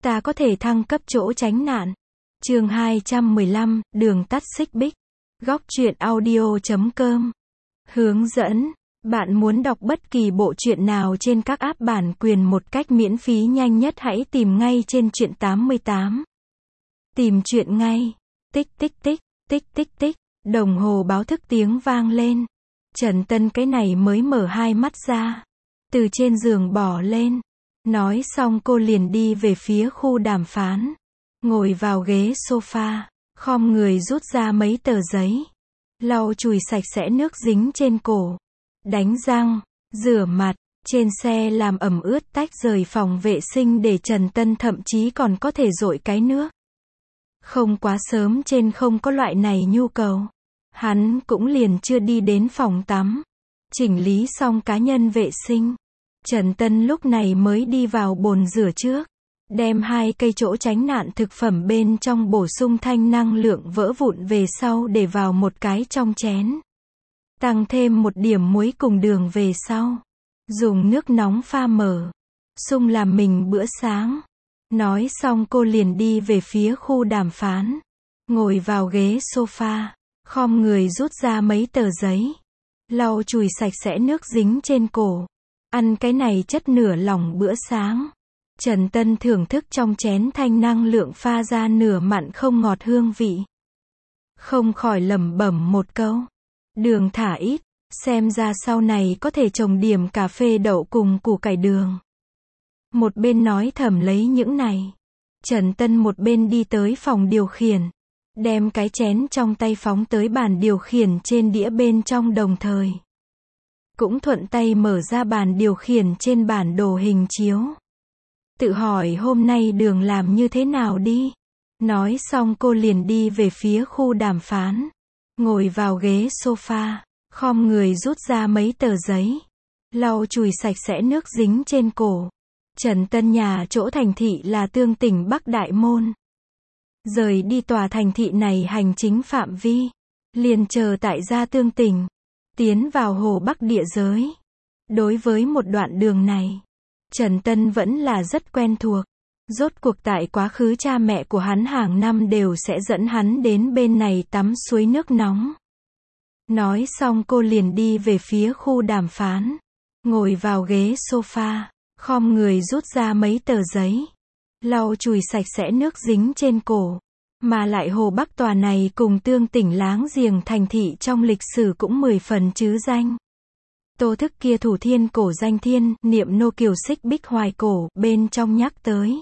ta có thể thăng cấp chỗ tránh nạn. Chương 215, đường tắt xích bích. Góc truyện audio.com. Hướng dẫn. Bạn muốn đọc bất kỳ bộ truyện nào trên các app bản quyền một cách miễn phí nhanh nhất, hãy tìm ngay trên truyện 88. Tìm truyện ngay. Tích tích tích, tích tích tích, đồng hồ báo thức tiếng vang lên. Trần Tân cái này mới mở hai mắt ra. Từ trên giường bỏ lên. Nói xong cô liền đi về phía khu đàm phán. Ngồi vào ghế sofa, khom người rút ra mấy tờ giấy. Lau chùi sạch sẽ nước dính trên cổ. Đánh răng, rửa mặt, trên xe làm ẩm ướt tách rời phòng vệ sinh để Trần Tân thậm chí còn có thể dội cái nước. Không quá sớm trên không có loại này nhu cầu. Hắn cũng liền chưa đi đến phòng tắm. Chỉnh lý xong cá nhân vệ sinh. Trần Tân lúc này mới đi vào bồn rửa trước. Đem 2 cây chỗ tránh nạn thực phẩm bên trong bổ sung thanh năng lượng vỡ vụn về sau để vào một cái trong chén. Tăng thêm một điểm muối cùng đường về sau. Dùng nước nóng pha mở. Sung làm mình bữa sáng. Nói xong cô liền đi về phía khu đàm phán. Ngồi vào ghế sofa. Khom người rút ra mấy tờ giấy. Lau chùi sạch sẽ nước dính trên cổ. Ăn cái này chất nửa lỏng bữa sáng. Trần Tân thưởng thức trong chén thanh năng lượng pha ra nửa mặn không ngọt hương vị. Không khỏi lẩm bẩm một câu. Đường thả ít, xem ra sau này có thể trồng điểm cà phê đậu cùng củ cải đường. Một bên nói thầm lấy những này. Trần Tân một bên đi tới phòng điều khiển. Đem cái chén trong tay phóng tới bàn điều khiển trên đĩa bên trong đồng thời. Cũng thuận tay mở ra bàn điều khiển trên bản đồ hình chiếu. Tự hỏi hôm nay đường làm như thế nào đi. Nói xong cô liền đi về phía khu đàm phán. Ngồi vào ghế sofa, khom người rút ra mấy tờ giấy. Lau chùi sạch sẽ nước dính trên cổ. Trần Tân nhà chỗ thành thị là Tương tỉnh Bắc Đại Môn. Rời đi tòa thành thị này hành chính phạm vi. Liền chờ tại gia Tương tỉnh. Tiến vào Hồ Bắc địa giới. Đối với một đoạn đường này, Trần Tân vẫn là rất quen thuộc. Rốt cuộc tại quá khứ cha mẹ của hắn hàng năm đều sẽ dẫn hắn đến bên này tắm suối nước nóng. Nói xong cô liền đi về phía khu đàm phán. Ngồi vào ghế sofa, khom người rút ra mấy tờ giấy. Lau chùi sạch sẽ nước dính trên cổ. Mà lại Hồ Bắc tòa này cùng Tương tỉnh láng giềng thành thị trong lịch sử cũng 10 phần chứ danh. Tô Thức kia thủ thiên cổ danh thiên, niệm nô kiều xích bích hoài cổ, bên trong nhắc tới.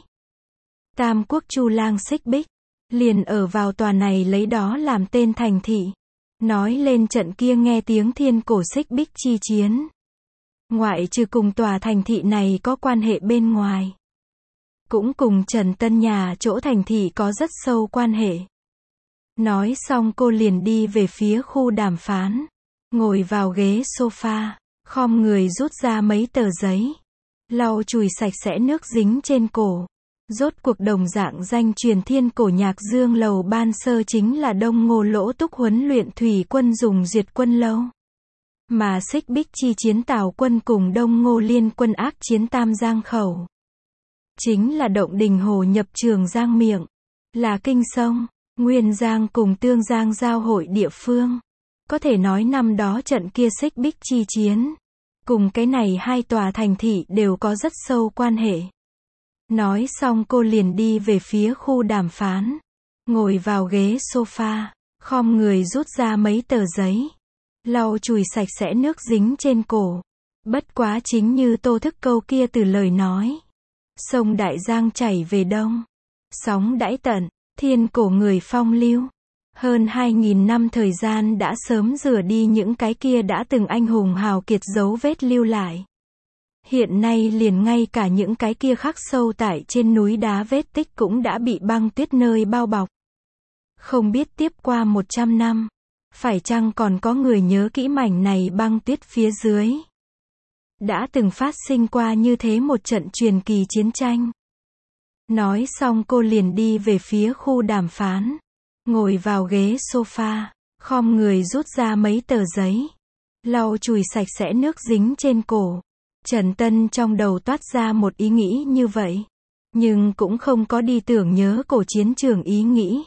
Tam quốc Chu Lang xích bích, liền ở vào tòa này lấy đó làm tên thành thị. Nói lên trận kia nghe tiếng thiên cổ xích bích chi chiến. Ngoại trừ cùng tòa thành thị này có quan hệ bên ngoài. Cũng cùng Trần Tân nhà chỗ thành thị có rất sâu quan hệ. Nói xong cô liền đi về phía khu đàm phán. Ngồi vào ghế sofa, khom người rút ra mấy tờ giấy. Lau chùi sạch sẽ nước dính trên cổ. Rốt cuộc đồng dạng danh truyền thiên cổ nhạc dương lầu ban sơ chính là Đông Ngô Lỗ Túc huấn luyện thủy quân dùng duyệt quân lâu. Mà xích bích chi chiến Tào quân cùng Đông Ngô liên quân ác chiến Tam Giang khẩu. Chính là động đình hồ nhập Trường Giang miệng. Là kinh sông, Nguyên Giang cùng Tương Giang giao hội địa phương. Có thể nói năm đó trận kia xích bích chi chiến. Cùng cái này hai tòa thành thị đều có rất sâu quan hệ. Nói xong cô liền đi về phía khu đàm phán. Ngồi vào ghế sofa, khom người rút ra mấy tờ giấy. Lau chùi sạch sẽ nước dính trên cổ. Bất quá chính như Tô Thức câu kia từ lời nói. Sông Đại Giang chảy về đông. Sóng đãi tận, thiên cổ người phong lưu. Hơn 2.000 năm thời gian đã sớm rửa đi những cái kia đã từng anh hùng hào kiệt dấu vết lưu lại. Hiện nay liền ngay cả những cái kia khắc sâu tại trên núi đá vết tích cũng đã bị băng tuyết nơi bao bọc. Không biết tiếp qua 100 năm, phải chăng còn có người nhớ kỹ mảnh này băng tuyết phía dưới. Đã từng phát sinh qua như thế một trận truyền kỳ chiến tranh. Nói xong cô liền đi về phía khu đàm phán. Ngồi vào ghế sofa, khom người rút ra mấy tờ giấy. Lau chùi sạch sẽ nước dính trên cổ. Trần Tân trong đầu toát ra một ý nghĩ như vậy. Nhưng cũng không có đi tưởng nhớ cổ chiến trường ý nghĩ.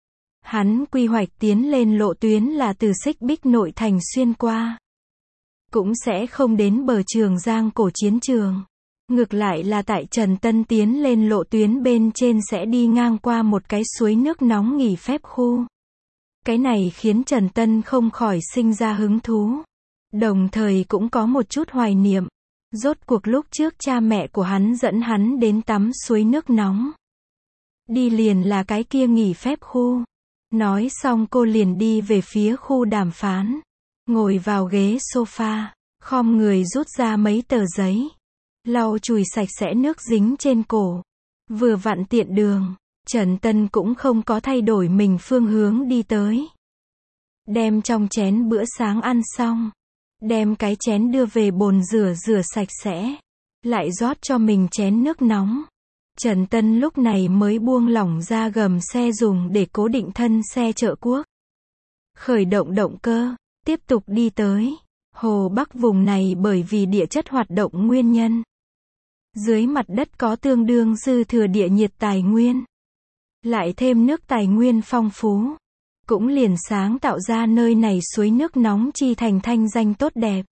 Hắn quy hoạch tiến lên lộ tuyến là từ Xích Bích nội thành xuyên qua. Cũng sẽ không đến bờ Trường Giang cổ chiến trường. Ngược lại là tại Trần Tân tiến lên lộ tuyến bên trên sẽ đi ngang qua một cái suối nước nóng nghỉ phép khu. Cái này khiến Trần Tân không khỏi sinh ra hứng thú. Đồng thời cũng có một chút hoài niệm. Rốt cuộc lúc trước cha mẹ của hắn dẫn hắn đến tắm suối nước nóng. Đi liền là cái kia nghỉ phép khu. Nói xong cô liền đi về phía khu đàm phán. Ngồi vào ghế sofa, khom người rút ra mấy tờ giấy. Lau chùi sạch sẽ nước dính trên cổ. Vừa vặn tiện đường, Trần Tân cũng không có thay đổi mình phương hướng đi tới. Đem trong chén bữa sáng ăn xong. Đem cái chén đưa về bồn rửa sạch sẽ. Lại rót cho mình chén nước nóng. Trần Tân lúc này mới buông lỏng ra gầm xe dùng để cố định thân xe trợ quốc. Khởi động động cơ, tiếp tục đi tới. Hồ Bắc vùng này bởi vì địa chất hoạt động nguyên nhân. Dưới mặt đất có tương đương dư thừa địa nhiệt tài nguyên. Lại thêm nước tài nguyên phong phú. Cũng liền sáng tạo ra nơi này suối nước nóng chi thành thanh danh tốt đẹp.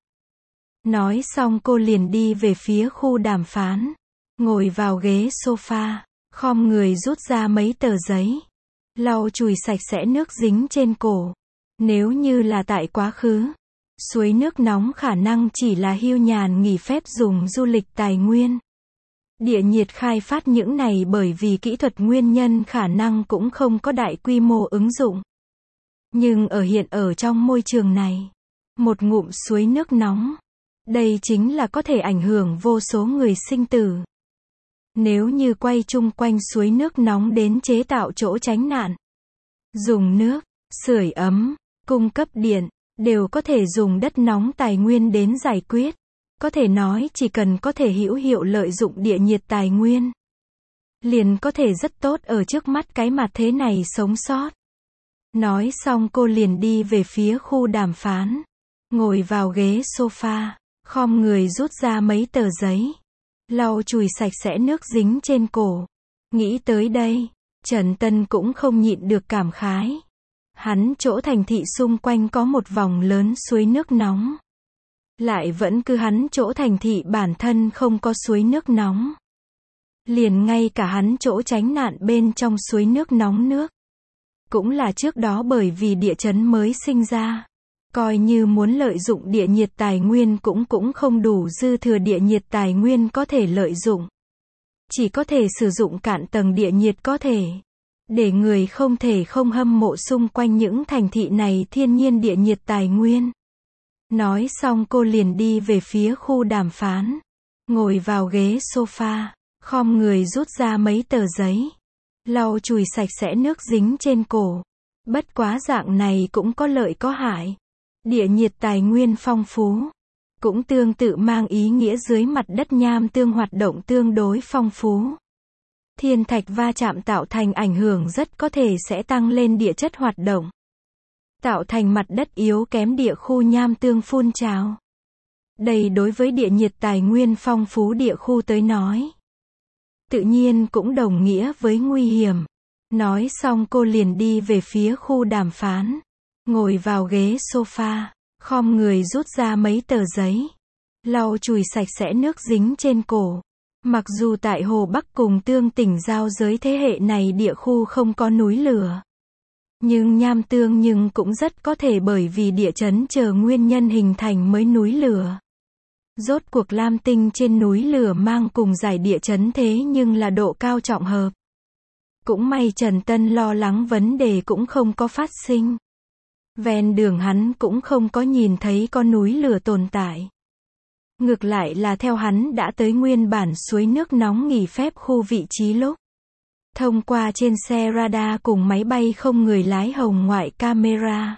Nói xong cô liền đi về phía khu đàm phán. Ngồi vào ghế sofa, khom người rút ra mấy tờ giấy. Lau chùi sạch sẽ nước dính trên cổ. Nếu như là tại quá khứ, suối nước nóng khả năng chỉ là hưu nhàn nghỉ phép dùng du lịch tài nguyên. Địa nhiệt khai phát những này bởi vì kỹ thuật nguyên nhân khả năng cũng không có đại quy mô ứng dụng. Nhưng hiện ở trong môi trường này, một ngụm suối nước nóng, đây chính là có thể ảnh hưởng vô số người sinh tử. Nếu như quay chung quanh suối nước nóng đến chế tạo chỗ tránh nạn, dùng nước, sưởi ấm, cung cấp điện, đều có thể dùng đất nóng tài nguyên đến giải quyết. Có thể nói chỉ cần có thể hữu hiệu lợi dụng địa nhiệt tài nguyên, liền có thể rất tốt ở trước mắt cái mặt thế này sống sót. Nói xong cô liền đi về phía khu đàm phán. Ngồi vào ghế sofa, khom người rút ra mấy tờ giấy. Lau chùi sạch sẽ nước dính trên cổ. Nghĩ tới đây, Trần Tân cũng không nhịn được cảm khái. Hắn chỗ thành thị xung quanh có một vòng lớn suối nước nóng. Lại vẫn cứ hắn chỗ thành thị bản thân không có suối nước nóng. Liền ngay cả hắn chỗ tránh nạn bên trong suối nước nóng nước. Cũng là trước đó bởi vì địa chấn mới sinh ra. Coi như muốn lợi dụng địa nhiệt tài nguyên cũng không đủ dư thừa địa nhiệt tài nguyên có thể lợi dụng. Chỉ có thể sử dụng cạn tầng địa nhiệt có thể. Để người không thể không hâm mộ xung quanh những thành thị này thiên nhiên địa nhiệt tài nguyên. Nói xong cô liền đi về phía khu đàm phán. Ngồi vào ghế sofa, khom người rút ra mấy tờ giấy. Lau chùi sạch sẽ nước dính trên cổ. Bất quá dạng này cũng có lợi có hại. Địa nhiệt tài nguyên phong phú. Cũng tương tự mang ý nghĩa dưới mặt đất nham tương hoạt động tương đối phong phú. Thiên thạch va chạm tạo thành ảnh hưởng rất có thể sẽ tăng lên địa chất hoạt động. Tạo thành mặt đất yếu kém địa khu nham tương phun trào. Đây đối với địa nhiệt tài nguyên phong phú địa khu tới nói. Tự nhiên cũng đồng nghĩa với nguy hiểm. Nói xong cô liền đi về phía khu đàm phán. Ngồi vào ghế sofa, khom người rút ra mấy tờ giấy. Lau chùi sạch sẽ nước dính trên cổ. Mặc dù tại Hồ Bắc cùng Tương tỉnh giao giới thế hệ này địa khu không có núi lửa. Nhưng nham tương nhưng cũng rất có thể bởi vì địa chấn chờ nguyên nhân hình thành mới núi lửa. Rốt cuộc Lam Tinh trên núi lửa mang cùng giải địa chấn thế nhưng là độ cao trọng hợp. Cũng may Trần Tân lo lắng vấn đề cũng không có phát sinh. Ven đường hắn cũng không có nhìn thấy con núi lửa tồn tại. Ngược lại là theo hắn đã tới nguyên bản suối nước nóng nghỉ phép khu vị trí lúc. Thông qua trên xe radar cùng máy bay không người lái hồng ngoại camera.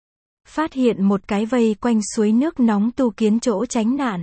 Phát hiện một cái vây quanh suối nước nóng tu kiến chỗ tránh nạn.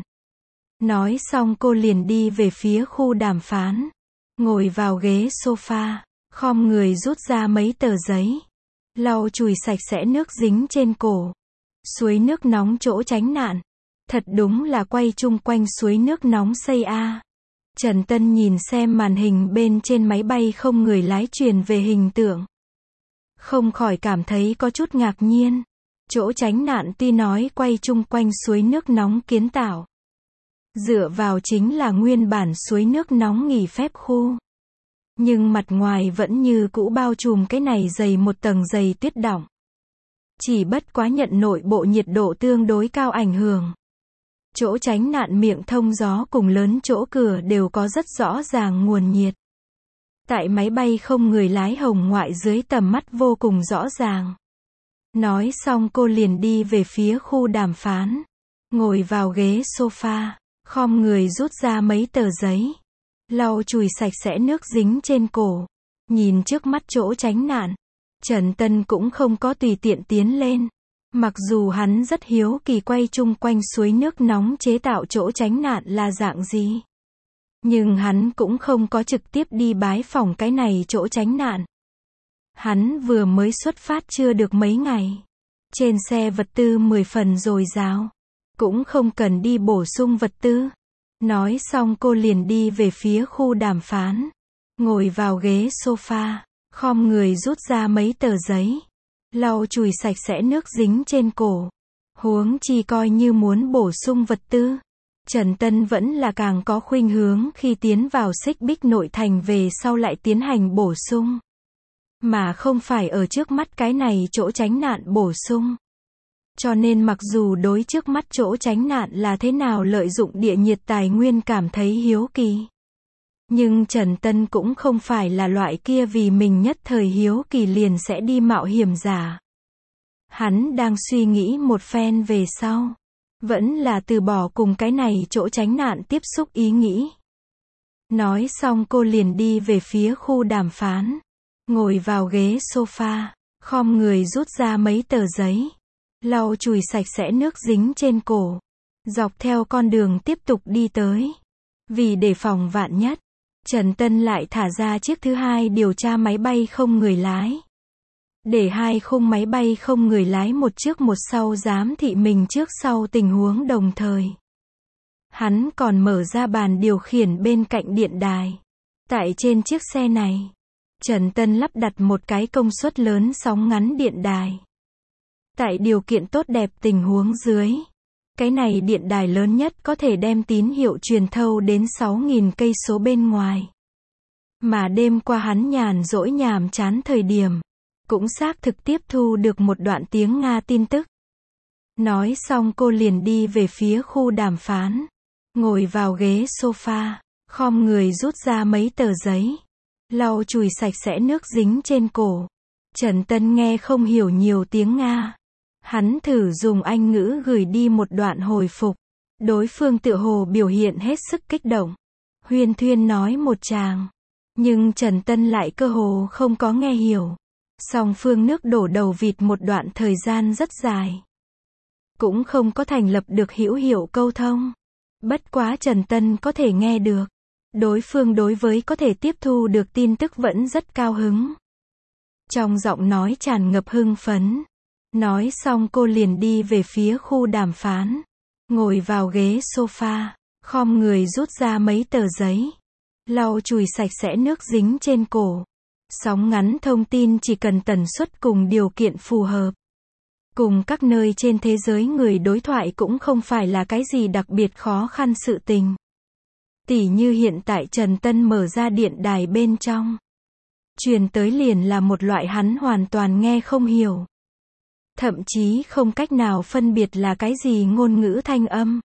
Nói xong cô liền đi về phía khu đàm phán. Ngồi vào ghế sofa, khom người rút ra mấy tờ giấy. Lau chùi sạch sẽ nước dính trên cổ. Suối nước nóng chỗ tránh nạn. Thật đúng là quay chung quanh suối nước nóng xây a. Trần Tân nhìn xem màn hình bên trên máy bay không người lái truyền về hình tượng. Không khỏi cảm thấy có chút ngạc nhiên. Chỗ tránh nạn tuy nói quay chung quanh suối nước nóng kiến tạo. Dựa vào chính là nguyên bản suối nước nóng nghỉ phép khu. Nhưng mặt ngoài vẫn như cũ bao trùm cái này dày một tầng dày tuyết đọng. Chỉ bất quá nhận nội bộ nhiệt độ tương đối cao ảnh hưởng. Chỗ tránh nạn miệng thông gió cùng lớn chỗ cửa đều có rất rõ ràng nguồn nhiệt. Tại máy bay không người lái hồng ngoại dưới tầm mắt vô cùng rõ ràng. Nói xong cô liền đi về phía khu đàm phán. Ngồi vào ghế sofa, khom người rút ra mấy tờ giấy. Lau chùi sạch sẽ nước dính trên cổ. Nhìn trước mắt chỗ tránh nạn. Trần Tân cũng không có tùy tiện tiến lên. Mặc dù hắn rất hiếu kỳ quay chung quanh suối nước nóng chế tạo chỗ tránh nạn là dạng gì. Nhưng hắn cũng không có trực tiếp đi bái phỏng cái này chỗ tránh nạn. Hắn vừa mới xuất phát chưa được mấy ngày. Trên xe vật tư 10 phần dồi dào. Cũng không cần đi bổ sung vật tư. Nói xong cô liền đi về phía khu đàm phán. Ngồi vào ghế sofa, khom người rút ra mấy tờ giấy. Lau chùi sạch sẽ nước dính trên cổ. Huống chi coi như muốn bổ sung vật tư. Trần Tân vẫn là càng có khuynh hướng khi tiến vào Xích Bích nội thành về sau lại tiến hành bổ sung. Mà không phải ở trước mắt cái này chỗ tránh nạn bổ sung. Cho nên mặc dù đối trước mắt chỗ tránh nạn là thế nào lợi dụng địa nhiệt tài nguyên cảm thấy hiếu kỳ. Nhưng Trần Tân cũng không phải là loại kia vì mình nhất thời hiếu kỳ liền sẽ đi mạo hiểm giả. Hắn đang suy nghĩ một phen về sau. Vẫn là từ bỏ cùng cái này chỗ tránh nạn tiếp xúc ý nghĩ. Nói xong cô liền đi về phía khu đàm phán. Ngồi vào ghế sofa, khom người rút ra mấy tờ giấy. Lau chùi sạch sẽ nước dính trên cổ. Dọc theo con đường tiếp tục đi tới. Vì đề phòng vạn nhất, Trần Tân lại thả ra chiếc thứ hai điều tra máy bay không người lái. Để hai khung máy bay không người lái một trước một sau giám thị mình trước sau tình huống đồng thời. Hắn còn mở ra bàn điều khiển bên cạnh điện đài. Tại trên chiếc xe này, Trần Tân lắp đặt một cái công suất lớn sóng ngắn điện đài. Tại điều kiện tốt đẹp tình huống dưới, cái này điện đài lớn nhất có thể đem tín hiệu truyền thâu đến 6.000 cây số bên ngoài. Mà đêm qua hắn nhàn rỗi nhàm chán thời điểm, cũng xác thực tiếp thu được một đoạn tiếng Nga tin tức. Nói xong cô liền đi về phía khu đàm phán. Ngồi vào ghế sofa, khom người rút ra mấy tờ giấy. Lau chùi sạch sẽ nước dính trên cổ. Trần Tân nghe không hiểu nhiều tiếng Nga. Hắn thử dùng Anh ngữ gửi đi một đoạn hồi phục. Đối phương tựa hồ biểu hiện hết sức kích động. Huyên thuyên nói một tràng. Nhưng Trần Tân lại cơ hồ không có nghe hiểu. Song phương nước đổ đầu vịt một đoạn thời gian rất dài. Cũng không có thành lập được hữu hiệu câu thông. Bất quá Trần Tân có thể nghe được. Đối phương đối với có thể tiếp thu được tin tức vẫn rất cao hứng. Trong giọng nói tràn ngập hưng phấn. Nói xong cô liền đi về phía khu đàm phán. Ngồi vào ghế sofa, khom người rút ra mấy tờ giấy. Lau chùi sạch sẽ nước dính trên cổ. Sóng ngắn thông tin chỉ cần tần suất cùng điều kiện phù hợp. Cùng các nơi trên thế giới người đối thoại cũng không phải là cái gì đặc biệt khó khăn sự tình. Tỉ như hiện tại Trần Tân mở ra điện đài bên trong. Truyền tới liền là một loại hắn hoàn toàn nghe không hiểu. Thậm chí không cách nào phân biệt là cái gì ngôn ngữ thanh âm.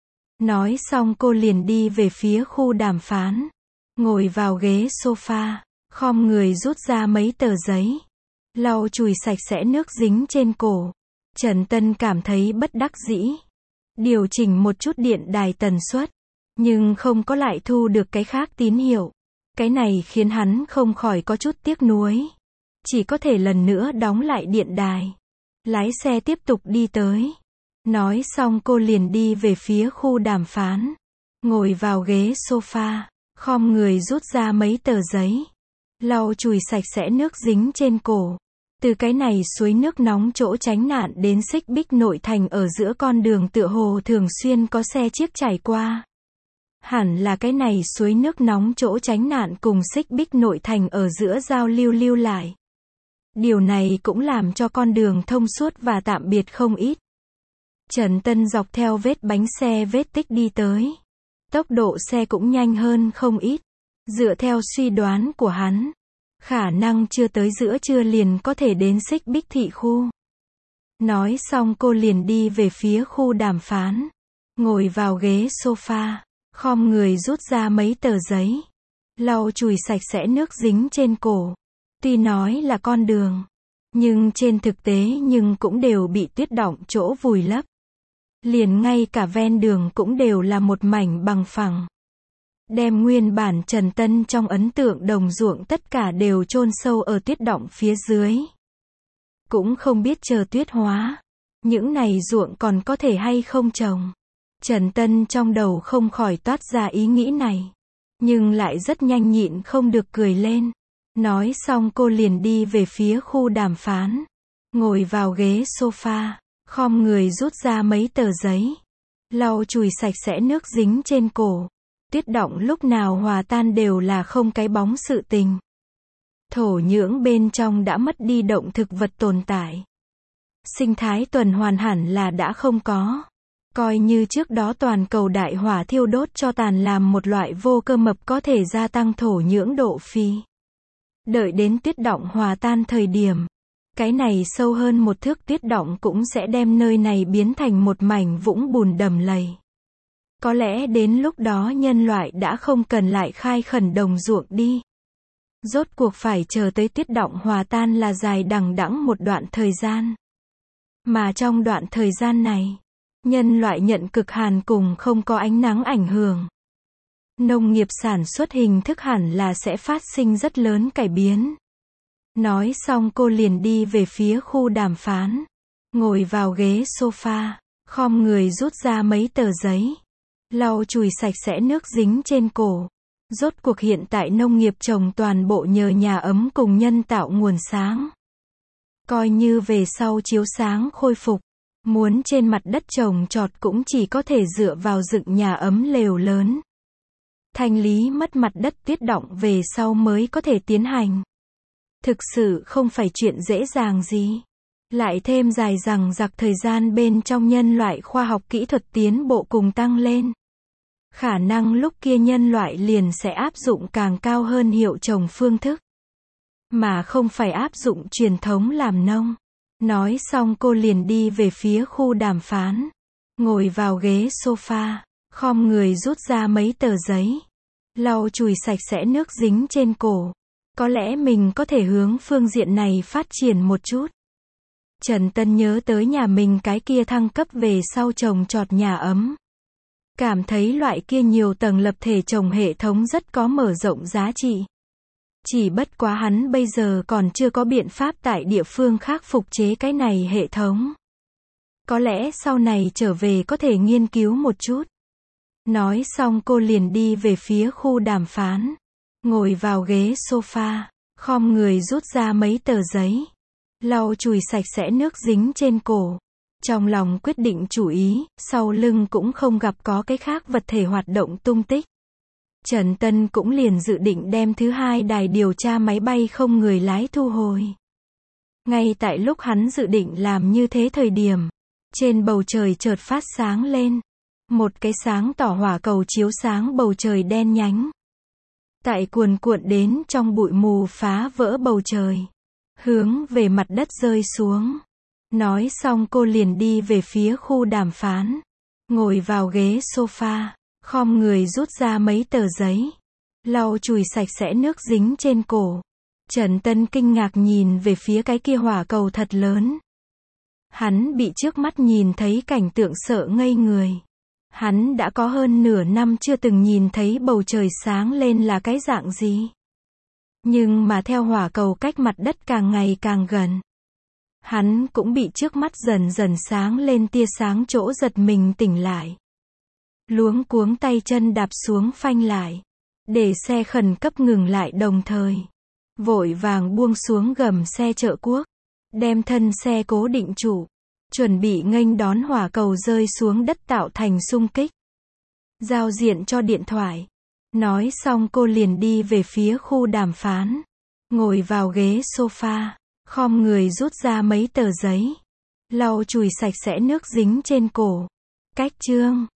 Nói xong cô liền đi về phía khu đàm phán. Ngồi vào ghế sofa, khom người rút ra mấy tờ giấy. Lau chùi sạch sẽ nước dính trên cổ. Trần Tân cảm thấy bất đắc dĩ. Điều chỉnh một chút điện đài tần suất. Nhưng không có lại thu được cái khác tín hiệu. Cái này khiến hắn không khỏi có chút tiếc nuối. Chỉ có thể lần nữa đóng lại điện đài. Lái xe tiếp tục đi tới. Nói xong cô liền đi về phía khu đàm phán. Ngồi vào ghế sofa, khom người rút ra mấy tờ giấy. Lau chùi sạch sẽ nước dính trên cổ. Từ cái này suối nước nóng chỗ tránh nạn đến Xích Bích nội thành ở giữa con đường tựa hồ thường xuyên có xe chiếc trải qua. Hẳn là cái này suối nước nóng chỗ tránh nạn cùng xích bích nội thành ở giữa giao lưu lại. Điều này cũng làm cho con đường thông suốt và tạm biệt không ít. Trần Tân dọc theo vết bánh xe vết tích đi tới. Tốc độ xe cũng nhanh hơn không ít. Dựa theo suy đoán của hắn, khả năng chưa tới giữa trưa liền có thể đến xích bích thị khu. Nói xong cô liền đi về phía khu đàm phán. Ngồi vào ghế sofa, khom người rút ra mấy tờ giấy. Lau chùi sạch sẽ nước dính trên cổ. Tuy nói là con đường, nhưng trên thực tế nhưng cũng đều bị tuyết đọng chỗ vùi lấp. Liền ngay cả ven đường cũng đều là một mảnh bằng phẳng. Đem nguyên bản Trần Tân trong ấn tượng đồng ruộng tất cả đều chôn sâu ở tuyết đọng phía dưới. Cũng không biết chờ tuyết hóa, những này ruộng còn có thể hay không trồng. Trần Tân trong đầu không khỏi toát ra ý nghĩ này, nhưng lại rất nhanh nhịn không được cười lên. Nói xong cô liền đi về phía khu đàm phán. Ngồi vào ghế sofa, khom người rút ra mấy tờ giấy. Lau chùi sạch sẽ nước dính trên cổ. Tuyết đọng lúc nào hòa tan đều là không cái bóng sự tình. Thổ nhưỡng bên trong đã mất đi động thực vật tồn tại. Sinh thái tuần hoàn hẳn là đã không có. Coi như trước đó toàn cầu đại hỏa thiêu đốt cho tàn làm một loại vô cơ mập có thể gia tăng thổ nhưỡng độ phi. Đợi đến tuyết đọng hòa tan thời điểm, cái này sâu hơn một thước tuyết đọng cũng sẽ đem nơi này biến thành một mảnh vũng bùn đầm lầy. Có lẽ đến lúc đó nhân loại đã không cần lại khai khẩn đồng ruộng đi. Rốt cuộc phải chờ tới tuyết đọng hòa tan là dài đằng đẵng một đoạn thời gian. Mà trong đoạn thời gian này, nhân loại nhận cực hàn cùng không có ánh nắng ảnh hưởng. Nông nghiệp sản xuất hình thức hẳn là sẽ phát sinh rất lớn cải biến. Nói xong cô liền đi về phía khu đàm phán. Ngồi vào ghế sofa, khom người rút ra mấy tờ giấy. Lau chùi sạch sẽ nước dính trên cổ. Rốt cuộc hiện tại nông nghiệp trồng toàn bộ nhờ nhà ấm cùng nhân tạo nguồn sáng. Coi như về sau chiếu sáng khôi phục, muốn trên mặt đất trồng trọt cũng chỉ có thể dựa vào dựng nhà ấm lều lớn. Thanh lý mất mặt đất tuyết đọng về sau mới có thể tiến hành. Thực sự không phải chuyện dễ dàng gì. Lại thêm dài dằng dặc thời gian bên trong nhân loại khoa học kỹ thuật tiến bộ cùng tăng lên. Khả năng lúc kia nhân loại liền sẽ áp dụng càng cao hơn hiệu trồng phương thức. Mà không phải áp dụng truyền thống làm nông. Nói xong cô liền đi về phía khu đàm phán. Ngồi vào ghế sofa, khom người rút ra mấy tờ giấy. Lau chùi sạch sẽ nước dính trên cổ. Có lẽ mình có thể hướng phương diện này phát triển một chút. Trần Tân nhớ tới nhà mình cái kia thăng cấp về sau trồng trọt nhà ấm. Cảm thấy loại kia nhiều tầng lập thể trồng hệ thống rất có mở rộng giá trị. Chỉ bất quá hắn bây giờ còn chưa có biện pháp tại địa phương khác phục chế cái này hệ thống. Có lẽ sau này trở về có thể nghiên cứu một chút. Nói xong cô liền đi về phía khu đàm phán. Ngồi vào ghế sofa, khom người rút ra mấy tờ giấy. Lau chùi sạch sẽ nước dính trên cổ. Trong lòng quyết định chủ ý, sau lưng cũng không gặp có cái khác vật thể hoạt động tung tích. Trần Tân cũng liền dự định đem thứ hai đài điều tra máy bay không người lái thu hồi. Ngay tại lúc hắn dự định làm như thế thời điểm, trên bầu trời chợt phát sáng lên. Một cái sáng tỏ hỏa cầu chiếu sáng bầu trời đen nhánh. Tại cuồn cuộn đến trong bụi mù phá vỡ bầu trời. Hướng về mặt đất rơi xuống. Nói xong cô liền đi về phía khu đàm phán. Ngồi vào ghế sofa, khom người rút ra mấy tờ giấy. Lau chùi sạch sẽ nước dính trên cổ. Trần Tân kinh ngạc nhìn về phía cái kia hỏa cầu thật lớn. Hắn bị trước mắt nhìn thấy cảnh tượng sợ ngây người. Hắn đã có hơn nửa năm chưa từng nhìn thấy bầu trời sáng lên là cái dạng gì. Nhưng mà theo hỏa cầu cách mặt đất càng ngày càng gần, hắn cũng bị trước mắt dần dần sáng lên tia sáng chỗ giật mình tỉnh lại. Luống cuống tay chân đạp xuống phanh lại, để xe khẩn cấp ngừng lại đồng thời. Vội vàng buông xuống gầm xe trợ quốc, đem thân xe cố định trụ, chuẩn bị nghênh đón hỏa cầu rơi xuống đất tạo thành xung kích. giao diện cho điện thoại. Nói xong cô liền đi về phía khu đàm phán. Ngồi vào ghế sofa, khom người rút ra mấy tờ giấy. Lau chùi sạch sẽ nước dính trên cổ. Cách chương